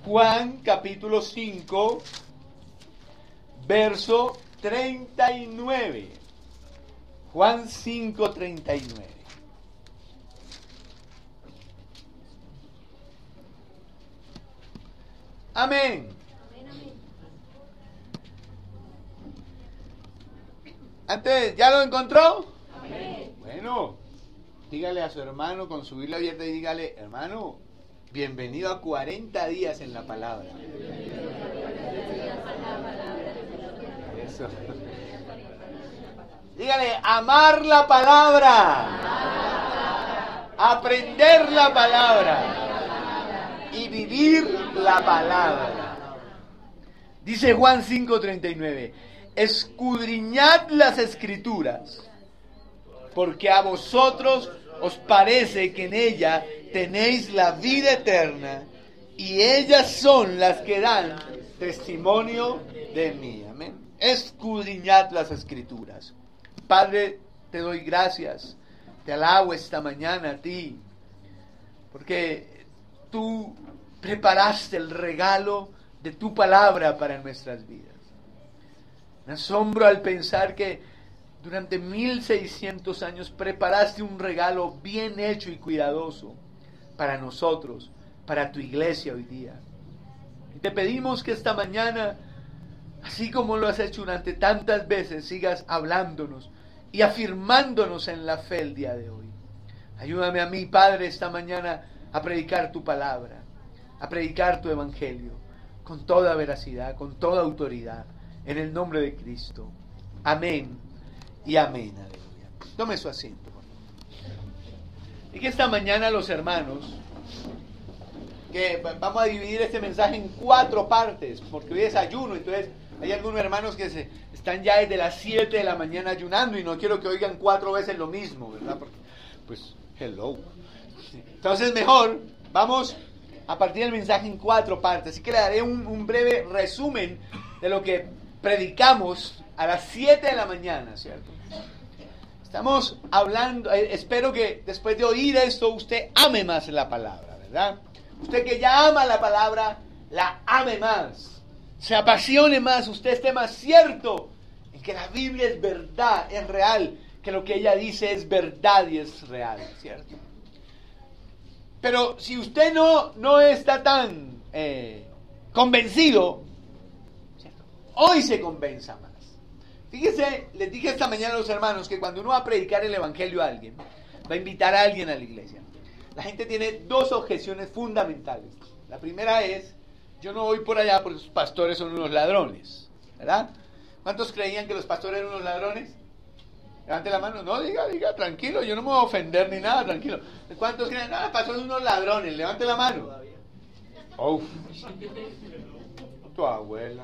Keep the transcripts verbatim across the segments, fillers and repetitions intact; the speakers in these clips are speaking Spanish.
Juan capítulo cinco, verso treinta y nueve. Juan cinco, treinta y nueve. Amén. Antes, ¿ya lo encontró? Amén. Bueno, dígale a su hermano con su Biblia abierta y dígale, hermano, bienvenido a cuarenta días en la palabra. Eso. Dígale, amar la palabra, aprender la palabra y vivir la palabra. Dice Juan cinco, treinta y nueve, escudriñad las escrituras, porque a vosotros os parece que en ella tenéis la vida eterna, y ellas son las que dan testimonio de mí. Amén. Escudriñad las escrituras. Padre, te doy gracias, te alabo esta mañana a ti, porque tú preparaste el regalo de tu palabra para nuestras vidas. Me asombro al pensar que durante mil seiscientos años preparaste un regalo bien hecho y cuidadoso para nosotros, para tu iglesia hoy día. Y te pedimos que esta mañana, así como lo has hecho durante tantas veces, sigas hablándonos y afirmándonos en la fe el día de hoy. Ayúdame a mí, Padre, esta mañana a predicar tu palabra, a predicar tu evangelio, con toda veracidad, con toda autoridad, en el nombre de Cristo. Amén y amén. Aleluya. Tome su asiento. Y que esta mañana los hermanos, que vamos a dividir este mensaje en cuatro partes, porque hoy es ayuno, entonces hay algunos hermanos que se, están ya desde las siete de la mañana ayunando y no quiero que oigan cuatro veces lo mismo, ¿verdad? Porque, pues, hello. Entonces mejor, vamos a partir del mensaje en cuatro partes, así que le daré un, un breve resumen de lo que predicamos a las siete de la mañana, ¿cierto? Estamos hablando, eh, espero que después de oír esto usted ame más la palabra, ¿verdad? Usted que ya ama la palabra, la ame más, se apasione más, usted esté más cierto en que la Biblia es verdad, es real, que lo que ella dice es verdad y es real, ¿cierto? Pero si usted no, no está tan eh, convencido, ¿cierto? Hoy se convenza más. Fíjese, les dije esta mañana a los hermanos que cuando uno va a predicar el evangelio a alguien, va a invitar a alguien a la iglesia, la gente tiene dos objeciones fundamentales. La primera es, yo no voy por allá porque los pastores son unos ladrones, ¿verdad? ¿Cuántos creían que los pastores eran unos ladrones? Levante la mano. No, diga, diga, tranquilo, yo no me voy a ofender ni nada, tranquilo. ¿Cuántos creen? No, los pastores son unos ladrones, levante la mano. Oh, tu abuela.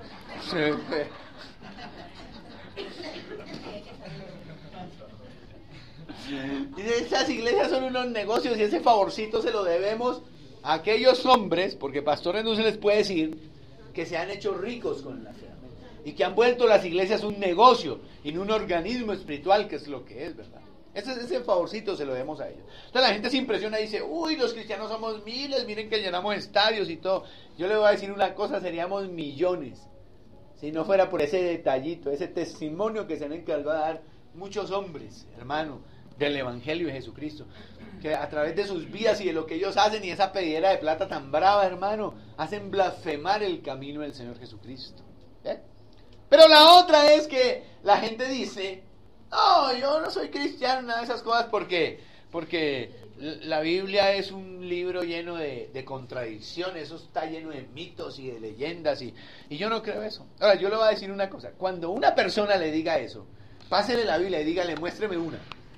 Dice, esas iglesias son unos negocios y ese favorcito se lo debemos a aquellos hombres, porque pastores no se les puede decir, que se han hecho ricos con la fe y que han vuelto las iglesias un negocio y no un organismo espiritual, que es lo que es, ¿verdad? Ese, ese favorcito se lo debemos a ellos. Entonces la gente se impresiona y dice, uy, los cristianos somos miles, miren que llenamos estadios y todo. Yo le voy a decir una cosa, seríamos millones si no fuera por ese detallito, ese testimonio que se han encargado de dar muchos hombres, hermano, del evangelio de Jesucristo, que a través de sus vidas y de lo que ellos hacen y esa pedidera de plata tan brava, hermano, hacen blasfemar el camino del Señor Jesucristo. ¿Eh? Pero la otra es que la gente dice, no, yo no soy cristiano, nada de esas cosas, porque, porque la Biblia es un libro lleno de, de contradicciones, eso está lleno de mitos y de leyendas, y, y yo no creo eso. Ahora, yo le voy a decir una cosa, cuando una persona le diga eso, pásele la Biblia y dígale, muéstreme una.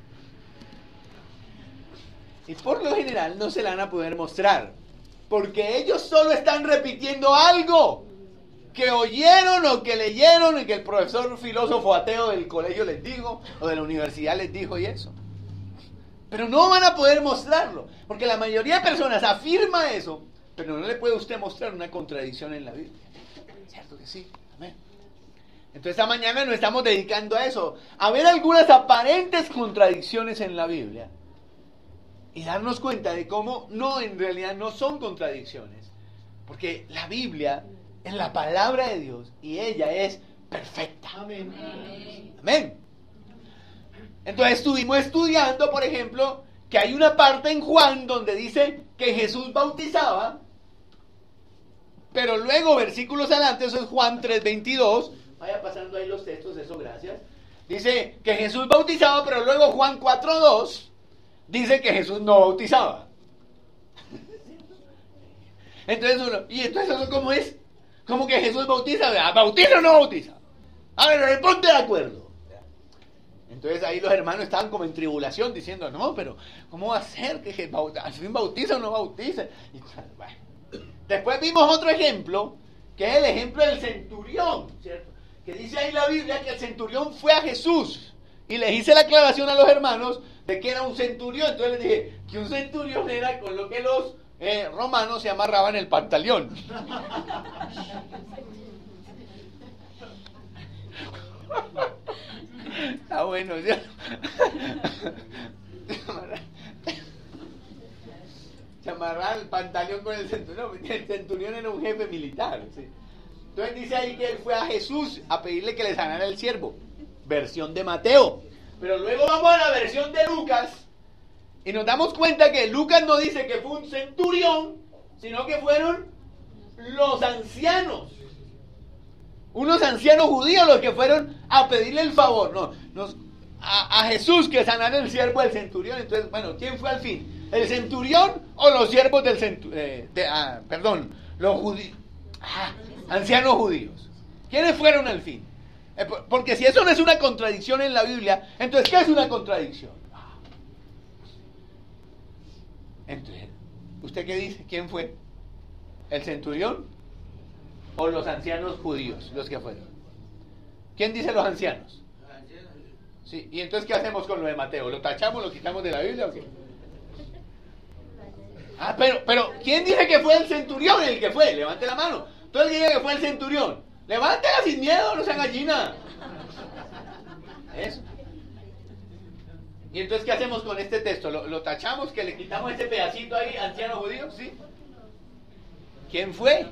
Y por lo general no se la van a poder mostrar, porque ellos solo están repitiendo algo que oyeron o que leyeron y que el profesor filósofo ateo del colegio les dijo o de la universidad les dijo y eso. Pero no van a poder mostrarlo, porque la mayoría de personas afirma eso, pero no le puede usted mostrar una contradicción en la Biblia. ¿Cierto que sí? Amén. Entonces esta mañana nos estamos dedicando a eso, a ver algunas aparentes contradicciones en la Biblia y darnos cuenta de cómo no, en realidad no son contradicciones, Porque la Biblia es la palabra de Dios y ella es perfecta. Amén. Amén. Entonces estuvimos estudiando, por ejemplo, que hay una parte en Juan donde dice que Jesús bautizaba, pero luego versículos adelante, eso es Juan tres veintidós, vaya pasando ahí los textos, eso gracias, dice que Jesús bautizaba, pero luego Juan cuatro dos dice que Jesús no bautizaba. Entonces uno, ¿y entonces eso cómo es? ¿Cómo que Jesús bautiza? ¿Bautiza o no bautiza? A ver, ponte de acuerdo. Entonces ahí los hermanos estaban como en tribulación diciendo, no, pero ¿cómo va a ser que al fin bautiza o no bautiza? Y, bueno. Después vimos otro ejemplo, que es el ejemplo del centurión, ¿cierto? Que dice ahí la Biblia que el centurión fue a Jesús. Y les hice la aclaración a los hermanos de que era un centurión. Entonces les dije que un centurión era con lo que los eh, romanos se amarraban el pantalón. Está bueno, ¿sí? Se amarraba el pantalón con el centurión. El centurión era un jefe militar, ¿sí? Entonces dice ahí que él fue a Jesús a pedirle que le sanara el siervo. Versión de Mateo. Pero luego vamos a la versión de Lucas y nos damos cuenta que Lucas no dice que fue un centurión, sino que fueron los ancianos. Unos ancianos judíos los que fueron a pedirle el favor, no, nos, a, a Jesús que sanara el siervo del centurión. Entonces, bueno, ¿quién fue al fin? ¿El centurión o los siervos del centurión? Eh, de, ah, perdón, los judíos, ah, ancianos judíos. ¿Quiénes fueron al fin? Eh, porque si eso no es una contradicción en la Biblia, entonces ¿qué es una contradicción? Entonces, ¿usted qué dice? ¿Quién fue? ¿El centurión o los ancianos judíos, los que fueron? ¿Quién dice los ancianos? Sí, ¿y entonces qué hacemos con lo de Mateo? ¿Lo tachamos, lo quitamos de la Biblia o qué? Ah, pero, pero, ¿quién dice que fue el centurión el que fue? Levante la mano. Todo el que diga que fue el centurión. Levántela sin miedo, no sea gallina. Eso. ¿Y entonces qué hacemos con este texto? ¿Lo, lo tachamos, que le quitamos este pedacito ahí, anciano judío? ¿Sí? ¿Quién fue?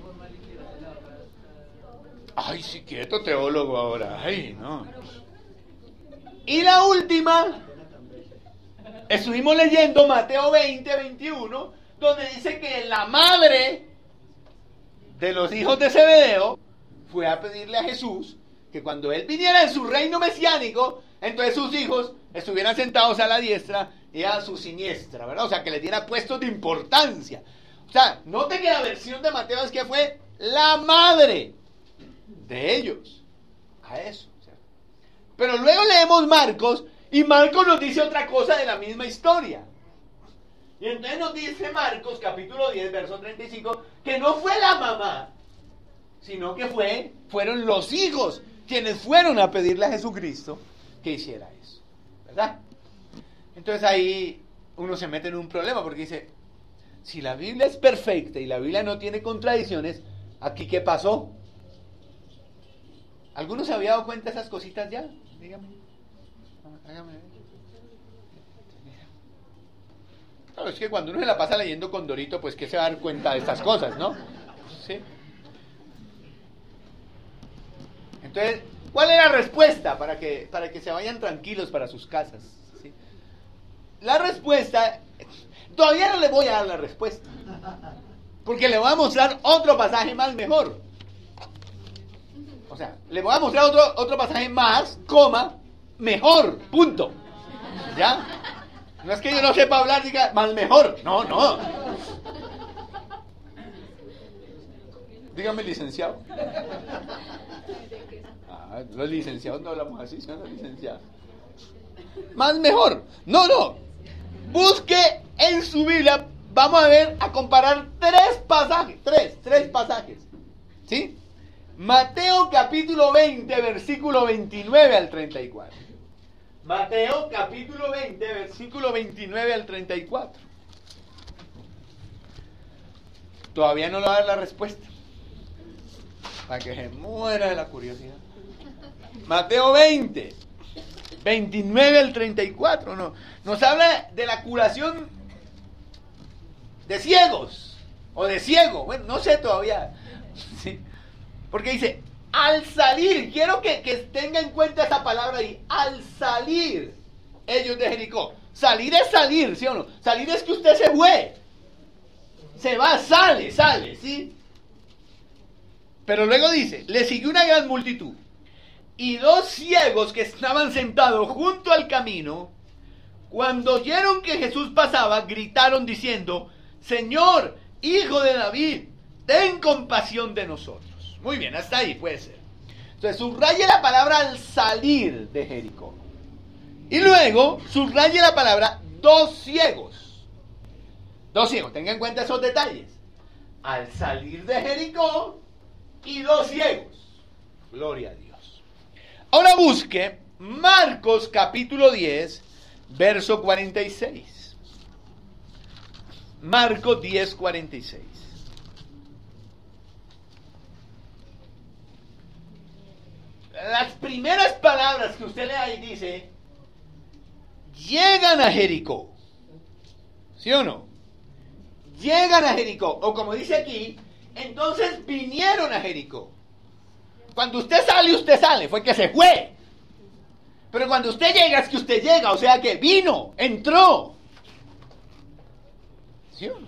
Ay, sí, quieto teólogo ahora. Ay, no. Y la última, estuvimos leyendo Mateo veinte, veintiuno, donde dice que la madre de los hijos de Zebedeo fue a pedirle a Jesús que cuando él viniera en su reino mesiánico, entonces sus hijos estuvieran sentados a la diestra y a su siniestra, ¿verdad? O sea, que les diera puestos de importancia. O sea, note que la versión de Mateo es que fue la madre de ellos a eso, ¿cierto? Pero luego leemos Marcos y Marcos nos dice otra cosa de la misma historia. Y entonces nos dice Marcos capítulo diez verso treinta y cinco que no fue la mamá, sino que fue, fueron los hijos quienes fueron a pedirle a Jesucristo que hiciera eso, ¿verdad? Entonces ahí uno se mete en un problema porque dice, si la Biblia es perfecta y la Biblia no tiene contradicciones, ¿aquí qué pasó? ¿Alguno se había dado cuenta de esas cositas ya? Dígame. Hágame ver. Claro, es que cuando uno se la pasa leyendo con Dorito, pues que se va a dar cuenta de estas cosas, ¿no? Sí. Entonces, ¿cuál es la respuesta para que, para que se vayan tranquilos para sus casas? ¿Sí? La respuesta, todavía no le voy a dar la respuesta, porque le voy a mostrar otro pasaje más mejor. O sea, le voy a mostrar otro, otro pasaje más, coma, mejor, punto. ¿Ya? No es que yo no sepa hablar, diga, más mejor. No, no. Dígame, licenciado. Ah, los licenciados no hablamos así, son los licenciados. Más mejor. No, no. Busque en su Biblia, vamos a ver, a comparar tres pasajes, tres, tres pasajes. ¿Sí? Mateo capítulo veinte, versículo veintinueve al treinta y cuatro. Mateo capítulo veinte, versículo veintinueve al treinta y cuatro. Todavía no le va a dar la respuesta, para que se muera de la curiosidad. Mateo veinte, veintinueve al treinta y cuatro, no, nos habla de la curación de ciegos. o de ciego, bueno, no sé todavía, ¿sí? Porque dice, al salir, quiero que, que tenga en cuenta esa palabra ahí, al salir ellos de Jericó. Salir es salir, ¿sí o no? Salir es que usted se fue, se va, sale, sale, ¿sí? Pero luego dice, le siguió una gran multitud, y dos ciegos que estaban sentados junto al camino, cuando oyeron que Jesús pasaba, gritaron diciendo, Señor, Hijo de David, ten compasión de nosotros. Muy bien, hasta ahí puede ser. Entonces subraye la palabra al salir de Jericó. Y luego subraye la palabra dos ciegos. Dos ciegos, tenga en cuenta esos detalles. Al salir de Jericó y dos ciegos. Gloria a Dios. Ahora busque Marcos capítulo diez, verso cuarenta y seis. Marcos diez, cuarenta y seis. Las primeras palabras que usted lee ahí dice, llegan a Jericó. ¿Sí o no? Llegan a Jericó. O como dice aquí, entonces vinieron a Jericó. Cuando usted sale, usted sale. Fue que se fue. Pero cuando usted llega, es que usted llega. O sea que vino, entró. ¿Sí o no?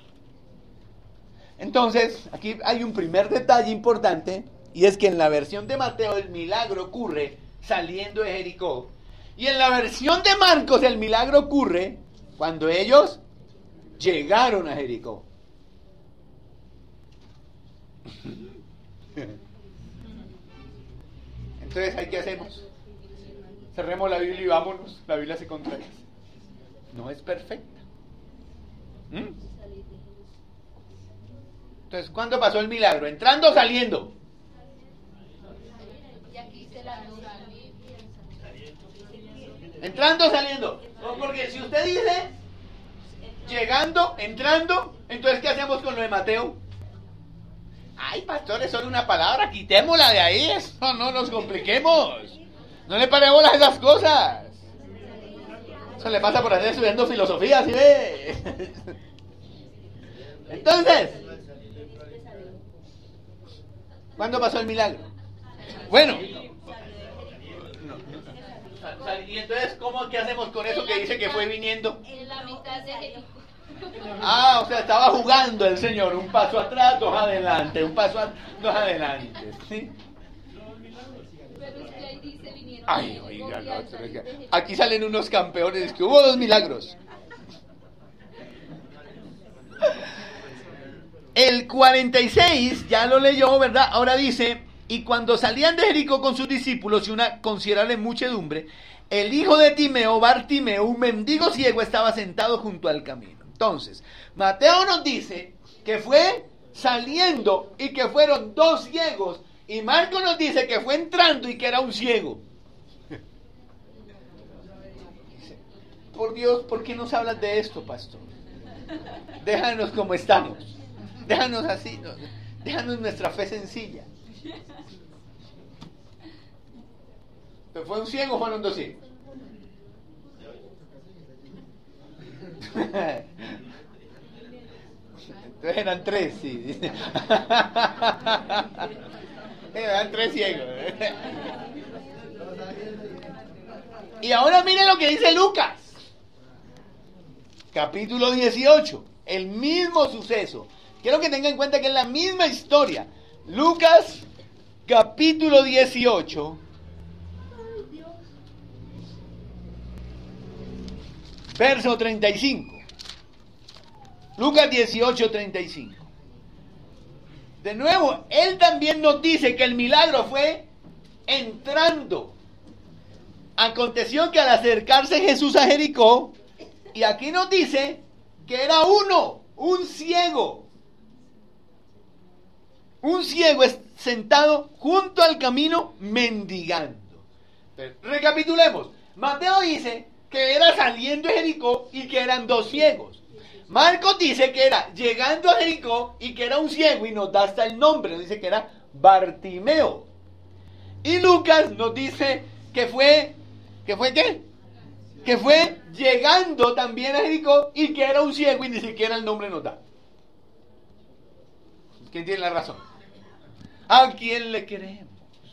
Entonces, aquí hay un primer detalle importante. Y es que en la versión de Mateo el milagro ocurre saliendo de Jericó. Y en la versión de Marcos el milagro ocurre cuando ellos llegaron a Jericó. Entonces, ¿qué hacemos? Cerremos la Biblia y vámonos. La Biblia se contradice. No es perfecta. ¿Mm? Entonces, ¿cuándo pasó el milagro? ¿Entrando o saliendo? ¿Entrando o saliendo? No, porque si usted dice llegando, entrando, entonces ¿qué hacemos con lo de Mateo? Ay, pastor, es solo una palabra, quitémosla de ahí, eso no nos compliquemos. No le paremos a esas cosas. Eso le pasa por hacer estudiando filosofía, ¿sí ve? Entonces, ¿cuándo pasó el milagro? Bueno, y entonces, ¿cómo, qué hacemos con eso que dice que fue viniendo? En la mitad de Jericó. Ah, o sea, estaba jugando el Señor, un paso atrás, dos adelante, un paso atrás, dos adelante, ¿sí? Pero es que ahí dice vinieron. Ay, oiga, no, aquí salen unos campeones, que hubo dos milagros. El cuarenta y seis, ya lo leyó, ¿verdad? Ahora dice, y cuando salían de Jericó con sus discípulos y una considerable muchedumbre, el hijo de Timeo, Bartimeo, un mendigo ciego, estaba sentado junto al camino. Entonces, Mateo nos dice que fue saliendo y que fueron dos ciegos, y Marcos nos dice que fue entrando y que era un ciego. Por Dios, ¿por qué nos hablas de esto, pastor? Déjanos como estamos. Déjanos así. Déjanos nuestra fe sencilla. ¿Fue un ciego o fueron dos ciegos? Entonces eran tres, sí. Eran tres ciegos. Y ahora miren lo que dice Lucas. Capítulo dieciocho. El mismo suceso. Quiero que tengan en cuenta que es la misma historia. Lucas, capítulo dieciocho. Verso treinta y cinco. Lucas dieciocho, treinta y cinco. De nuevo, él también nos dice que el milagro fue entrando. Aconteció que al acercarse Jesús a Jericó, y aquí nos dice que era uno, un ciego. Un ciego sentado junto al camino mendigando. Entonces, recapitulemos. Mateo dice que era saliendo de Jericó y que eran dos ciegos. Marcos dice que era llegando a Jericó y que era un ciego y nos da hasta el nombre, nos dice que era Bartimeo. Y Lucas nos dice que fue, ¿que fue qué? Que fue llegando también a Jericó y que era un ciego y ni siquiera el nombre nos da. ¿Quién tiene la razón? ¿A quién le queremos?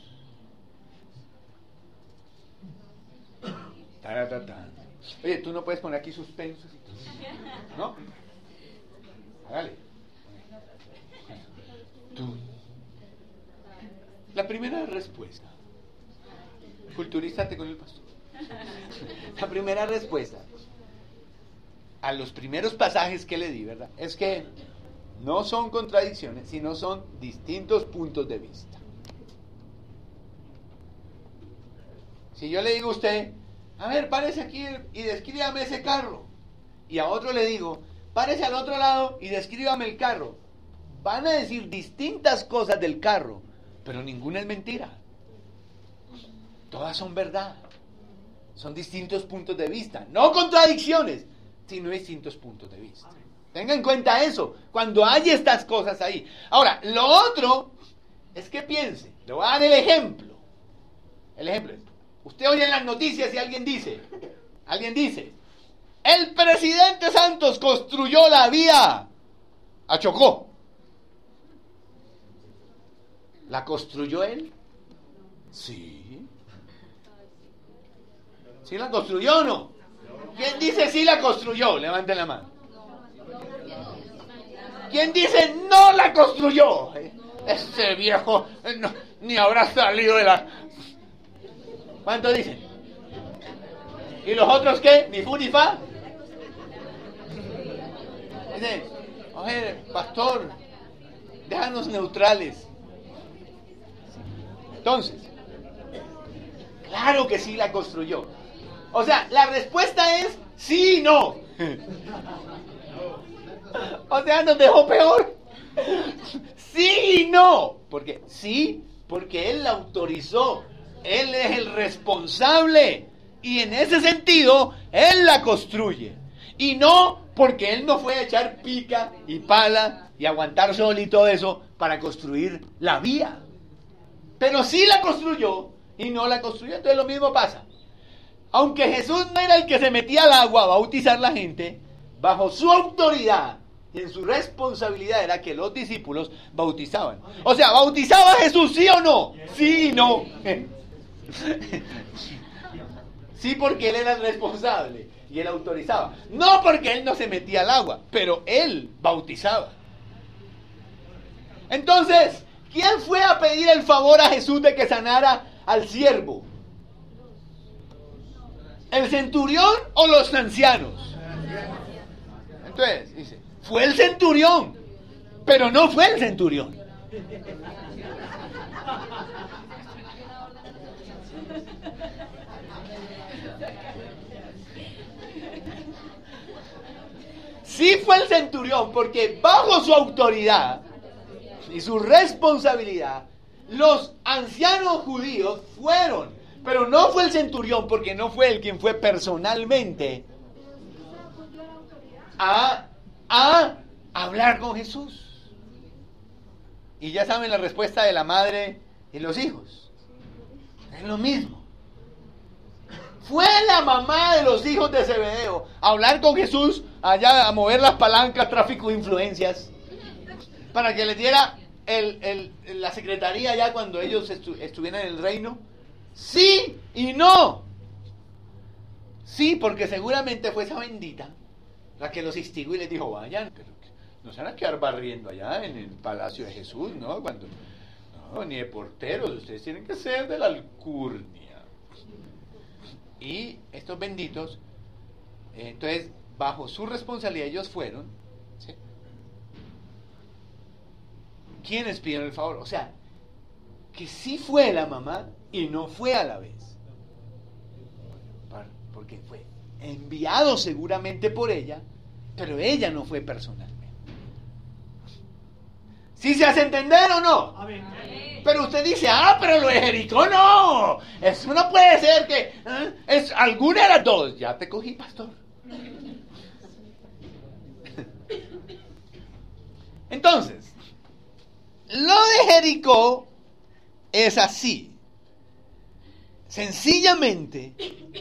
Taratatán. Oye, tú no puedes poner aquí suspensos, ¿no? Hágale. Tú. La primera respuesta. Culturízate con el pastor. La primera respuesta a los primeros pasajes que le di, ¿verdad? Es que no son contradicciones, sino son distintos puntos de vista. Si yo le digo a usted, a ver, párese aquí y descríbame ese carro, y a otro le digo, párese al otro lado y descríbame el carro, van a decir distintas cosas del carro, pero ninguna es mentira. Todas son verdad. Son distintos puntos de vista, no contradicciones, sino distintos puntos de vista. Tenga en cuenta eso cuando hay estas cosas ahí. Ahora, lo otro es que piense. Le voy a dar el ejemplo. El ejemplo es, usted oye en las noticias y alguien dice, alguien dice, el presidente Santos construyó la vía a Chocó. ¿La construyó él? Sí. ¿Sí la construyó o no? ¿Quién dice sí la construyó? Levanten la mano. ¿Quién dice no la construyó? Ese viejo no, ni habrá salido de la... ¿Cuántos dicen? ¿Y los otros qué? ¿Ni fu ni fa? Dicen, oye, pastor, déjanos neutrales. Entonces, claro que sí la construyó. O sea, la respuesta es sí y no. O sea, nos dejó peor. Sí y no. Porque sí, porque él la autorizó. Él es el responsable. Y en ese sentido, él la construye. Y no porque él no fue a echar pica y pala y aguantar sol y todo eso para construir la vía. Pero sí la construyó y no la construyó. Entonces lo mismo pasa. Aunque Jesús no era el que se metía al agua a bautizar a la gente, bajo su autoridad y en su responsabilidad era que los discípulos bautizaban. O sea, ¿bautizaba a Jesús sí o no? Sí y no. Sí, porque él era el responsable y él autorizaba. No porque él no se metía al agua, pero él bautizaba. Entonces, ¿quién fue a pedir el favor a Jesús de que sanara al siervo? ¿El centurión o los ancianos? Entonces, dice, fue el centurión, pero no fue el centurión. Sí fue el centurión, porque bajo su autoridad y su responsabilidad, los ancianos judíos fueron. Pero no fue el centurión, porque no fue él quien fue personalmente a, a hablar con Jesús. Y ya saben la respuesta de la madre y los hijos. Es lo mismo. Fue la mamá de los hijos de Zebedeo a hablar con Jesús, allá a mover las palancas, tráfico de influencias, para que les diera el, el, la secretaría ya cuando ellos estu- estuvieran en el reino. Sí y no. Sí, porque seguramente fue esa bendita la que los instigó y les dijo, vayan, pero no se van a quedar barriendo allá en el palacio de Jesús, ¿no? Cuando, no, ni de porteros, ustedes tienen que ser de la alcurnia. Y estos benditos, eh, entonces, bajo su responsabilidad ellos fueron, ¿sí? ¿Quiénes pidieron el favor? O sea, que sí fue la mamá y no fue a la vez. Porque fue enviado seguramente por ella, pero ella no fue personalmente. ¿Sí se hace entender o no? Amén. Pero usted dice, ah, pero lo de Jericó no. Eso no puede ser que... ¿eh? Es alguna de las dos. Ya te cogí, pastor. Entonces, lo de Jericó es así. Sencillamente,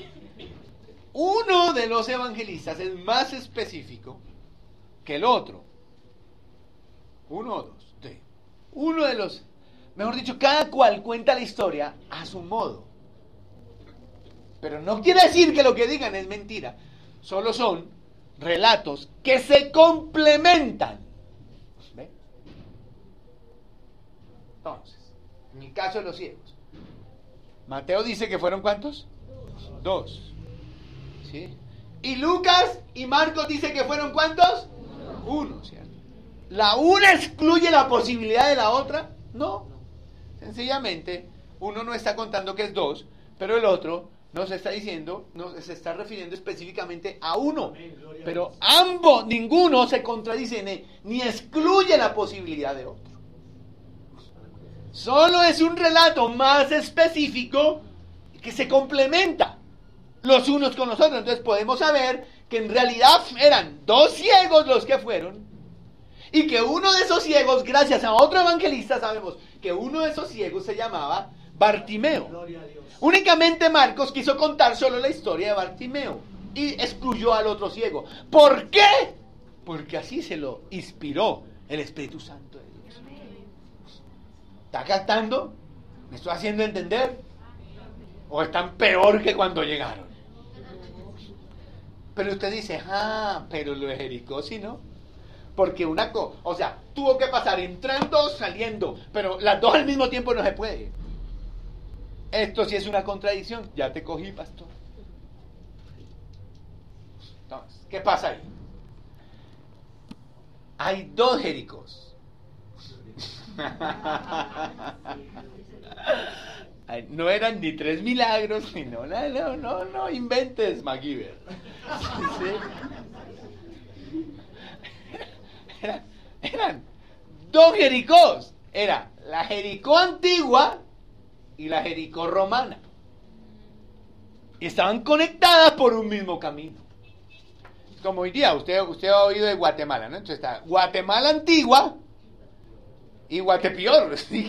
uno de los evangelistas es más específico que el otro. Uno o dos. Sí. Uno de los, mejor dicho, cada cual cuenta la historia a su modo. Pero no quiere decir que lo que digan es mentira. Solo son relatos que se complementan. ¿Ve? Entonces, en el caso de los ciegos, Mateo dice que fueron ¿cuántos? Dos. ¿Sí? Y Lucas y Marcos dice que fueron ¿cuántos? Uno, ¿cierto? ¿La una excluye la posibilidad de la otra? No. Sencillamente, uno no está contando que es dos, pero el otro no se está diciendo, no se está refiriendo específicamente a uno. Pero ambos, ninguno se contradice ni, ni excluye la posibilidad de otro. Solo es un relato más específico que se complementa los unos con los otros. Entonces podemos saber que en realidad eran dos ciegos los que fueron, y que uno de esos ciegos, gracias a otro evangelista, sabemos que uno de esos ciegos se llamaba Bartimeo. Únicamente Marcos quiso contar solo la historia de Bartimeo y excluyó al otro ciego. ¿Por qué? Porque así se lo inspiró el Espíritu Santo de Dios. ¿Está captando? ¿Me estoy haciendo entender? ¿O están peor que cuando llegaron? Pero usted dice, ah, pero lo de Jericó sí, ¿no? Porque una cosa, o sea, tuvo que pasar entrando, saliendo, pero las dos al mismo tiempo no se puede. Esto sí es una contradicción. Ya te cogí, pastor. Entonces, ¿qué pasa ahí? Hay dos Jericós. No eran ni tres milagros, ni no, no, no, no, no inventes, MacGyver. ¿Sí? Eran, eran dos Jericós. Era la Jericó antigua y la Jericó romana. Y estaban conectadas por un mismo camino. Como hoy día, usted, usted ha oído de Guatemala, ¿no? Entonces está Guatemala antigua y Guatepeor, ¿sí?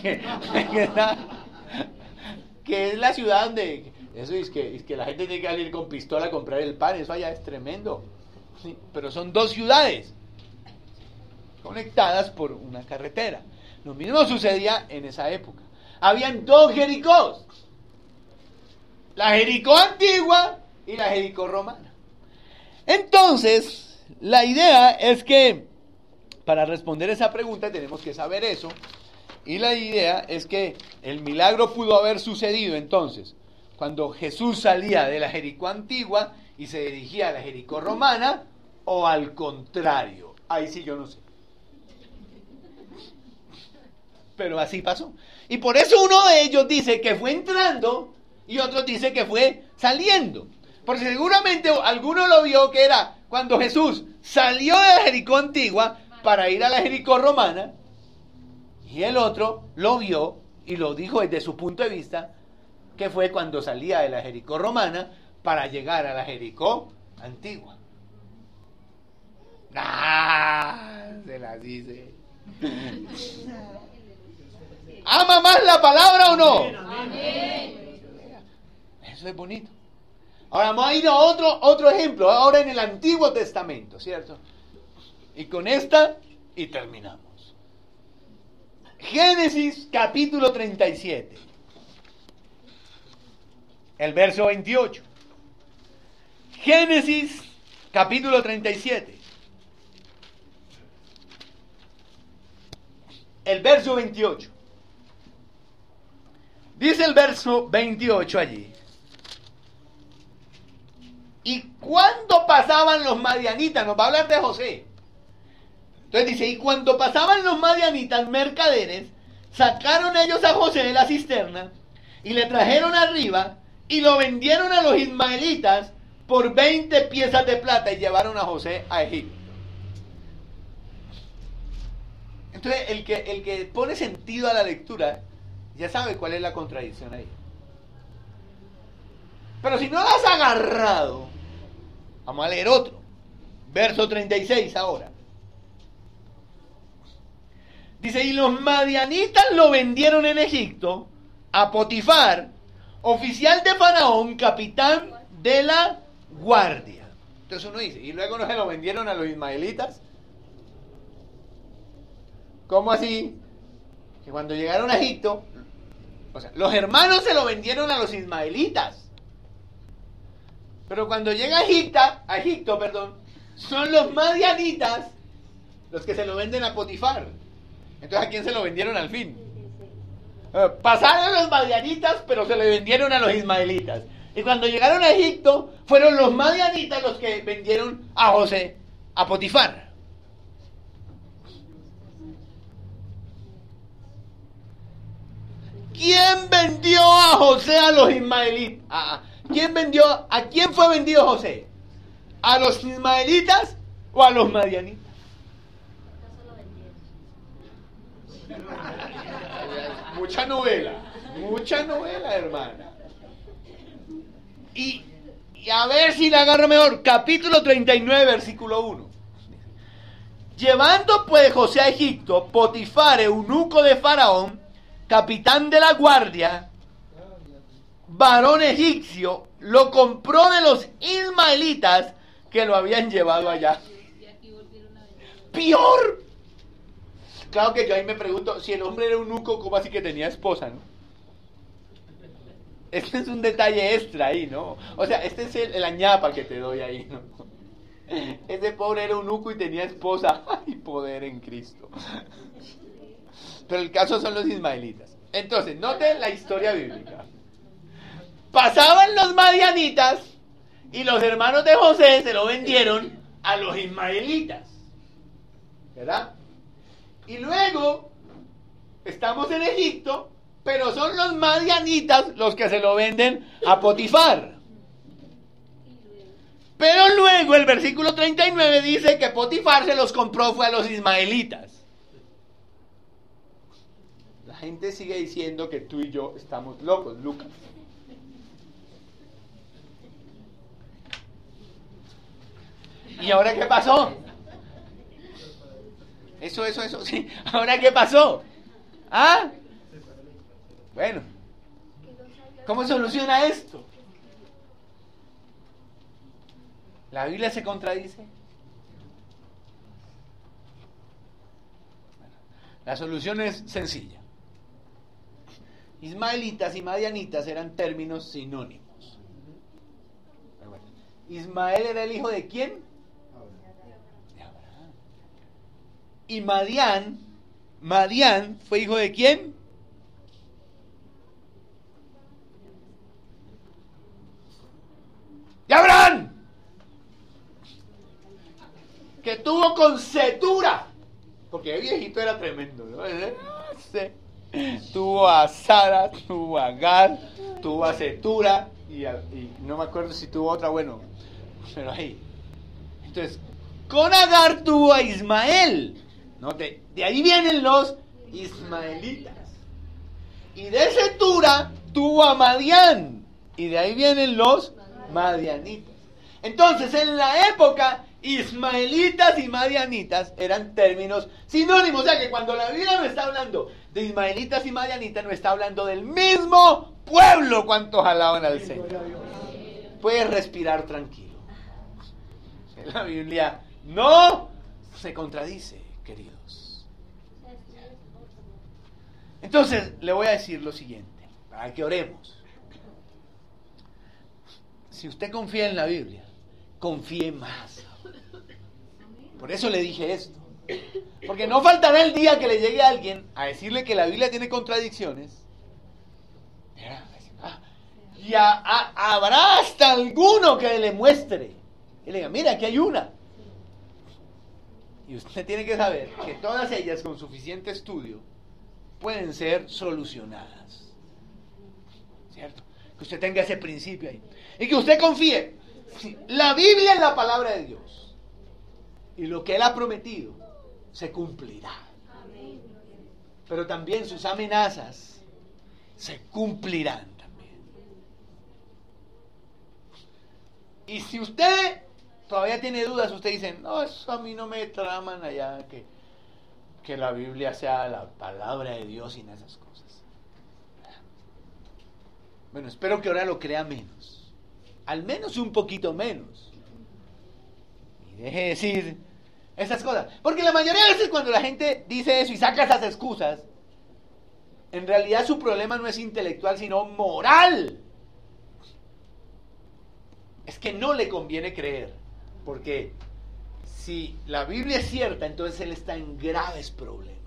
Que es la ciudad donde, eso es que, es que la gente tiene que salir con pistola a comprar el pan, eso allá es tremendo. ¿Sí? Pero son dos ciudades conectadas por una carretera. Lo mismo sucedía en esa época. Habían dos Jericós, la Jericó antigua y la Jericó romana. Entonces, la idea es que para responder esa pregunta tenemos que saber eso, y la idea es que el milagro pudo haber sucedido entonces cuando Jesús salía de la Jericó antigua y se dirigía a la Jericó romana, o al contrario. Ahí sí yo no sé. Pero así pasó. Y por eso uno de ellos dice que fue entrando y otro dice que fue saliendo. Porque seguramente alguno lo vio que era cuando Jesús salió de la Jericó antigua para ir a la Jericó romana, y el otro lo vio y lo dijo desde su punto de vista que fue cuando salía de la Jericó romana para llegar a la Jericó antigua. ¡Ah! Se las dice. ¿Ama más la palabra o no? Amén. Eso es bonito. Ahora vamos a ir a otro, otro ejemplo, ahora en el Antiguo Testamento, ¿cierto? Y con esta, y terminamos. Génesis capítulo treinta y siete. El verso veintiocho. Génesis capítulo treinta y siete. El verso veintiocho. Dice el verso veintiocho allí. ¿Y cuando pasaban los madianitas? Nos va a hablar de José. Entonces dice, y cuando pasaban los madianitas mercaderes, sacaron ellos a José de la cisterna y le trajeron arriba y lo vendieron a los ismaelitas por veinte piezas de plata y llevaron a José a Egipto. Entonces el que, el que pone sentido a la lectura ya sabe cuál es la contradicción ahí. Pero si no la has agarrado, vamos a leer otro. Verso treinta y seis ahora. Dice, y los madianitas lo vendieron en Egipto a Potifar, oficial de Faraón, capitán de la guardia. Entonces uno dice, ¿y luego no se lo vendieron a los ismaelitas? ¿Cómo así? que cuando llegaron a Egipto, o sea, los hermanos se lo vendieron a los ismaelitas. Pero cuando llega a Egipto, a Egipto, perdón, son los madianitas los que se lo venden a Potifar. Entonces, ¿a quién se lo vendieron al fin? Eh, pasaron los madianitas, pero se le vendieron a los ismaelitas. Y cuando llegaron a Egipto, fueron los madianitas los que vendieron a José a Potifar. ¿Quién vendió a José a los ismaelitas? ¿A quién vendió? ¿A quién fue vendido José? ¿A los ismaelitas o a los madianitas? Mucha novela, mucha novela, hermana. Y, y a ver si la agarro mejor. Capítulo treinta y nueve, versículo uno. Llevando pues José a Egipto, Potifar, eunuco de Faraón, capitán de la guardia, varón egipcio, lo compró de los ismaelitas que lo habían llevado allá. ¡Peor! Claro que yo ahí me pregunto, si el hombre era eunuco, ¿cómo así que tenía esposa, no? Este es un detalle extra ahí, ¿no? O sea, este es el, el añapa que te doy ahí, ¿no? Ese pobre era eunuco y tenía esposa. ¡Ay, poder en Cristo! Pero el caso son los ismaelitas. Entonces, noten la historia bíblica. Pasaban los madianitas y los hermanos de José se lo vendieron a los ismaelitas. ¿Verdad? Y luego estamos en Egipto, pero son los madianitas los que se lo venden a Potifar. Pero luego el versículo treinta y nueve dice que Potifar se los compró fue a los ismaelitas. La gente sigue diciendo que tú y yo estamos locos, Lucas. ¿Y ahora qué pasó? Eso, eso, eso, sí. ¿Ahora qué pasó? ¿Ah? Bueno. ¿Cómo soluciona esto? ¿La Biblia se contradice? La solución es sencilla. Ismaelitas y madianitas eran términos sinónimos. Ismael era el hijo de ¿quién? De Abraham. Y Madián, Madián fue hijo de ¿quién? De Abraham, que tuvo con Cetura, porque el viejito era tremendo, ¿no? Tuvo a Sara, tuvo a Agar, tuvo a Cetura y, a, y no me acuerdo si tuvo otra, bueno, pero ahí. Entonces, con Agar tuvo a Ismael, ¿no? De, de ahí vienen los ismaelitas. Y de Cetura tuvo a Madián, y de ahí vienen los madianitas. Entonces, en la época, ismaelitas y madianitas eran términos sinónimos. O sea que cuando la Biblia no está hablando de ismaelitas y madianitas, no está hablando del mismo pueblo. ¿Cuántos alaban al Señor? Puedes respirar tranquilo. La Biblia no se contradice, queridos. Entonces, le voy a decir lo siguiente, para que oremos. Si usted confía en la Biblia, confíe más. Por eso le dije esto. Porque no faltará el día que le llegue a alguien a decirle que la Biblia tiene contradicciones. Y a, a, habrá hasta alguno que le muestre. Y le diga, mira, aquí hay una. Y usted tiene que saber que todas ellas, con suficiente estudio, pueden ser solucionadas. ¿Cierto? Que usted tenga ese principio ahí. Y que usted confíe. La Biblia es la palabra de Dios. Y lo que Él ha prometido se cumplirá. Pero también sus amenazas se cumplirán también. Y si usted todavía tiene dudas, usted dice, no, eso a mí no me traman allá, que, que la Biblia sea la palabra de Dios y en esas cosas. Bueno, espero que ahora lo crea menos. Al menos un poquito menos. Y deje de decir esas cosas. Porque la mayoría de veces cuando la gente dice eso y saca esas excusas, En realidad su problema no es intelectual, sino moral. Es que no le conviene creer, porque si la Biblia es cierta, entonces él está en graves problemas.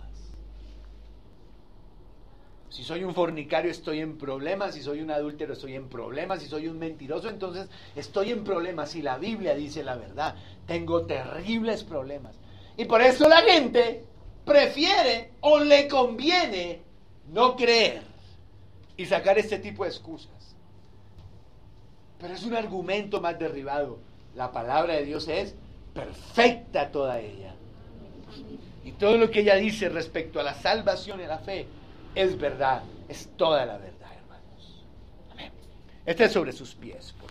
Si soy un fornicario, estoy en problemas. Si soy un adúltero, estoy en problemas. Si soy un mentiroso, entonces estoy en problemas. Si la Biblia dice la verdad, tengo terribles problemas. Y por eso la gente prefiere o le conviene no creer y sacar este tipo de excusas. Pero es un argumento más derribado. La palabra de Dios es perfecta toda ella. Y todo lo que ella dice respecto a la salvación y a la fe es verdad, es toda la verdad, hermanos. Amén. Este es sobre sus pies.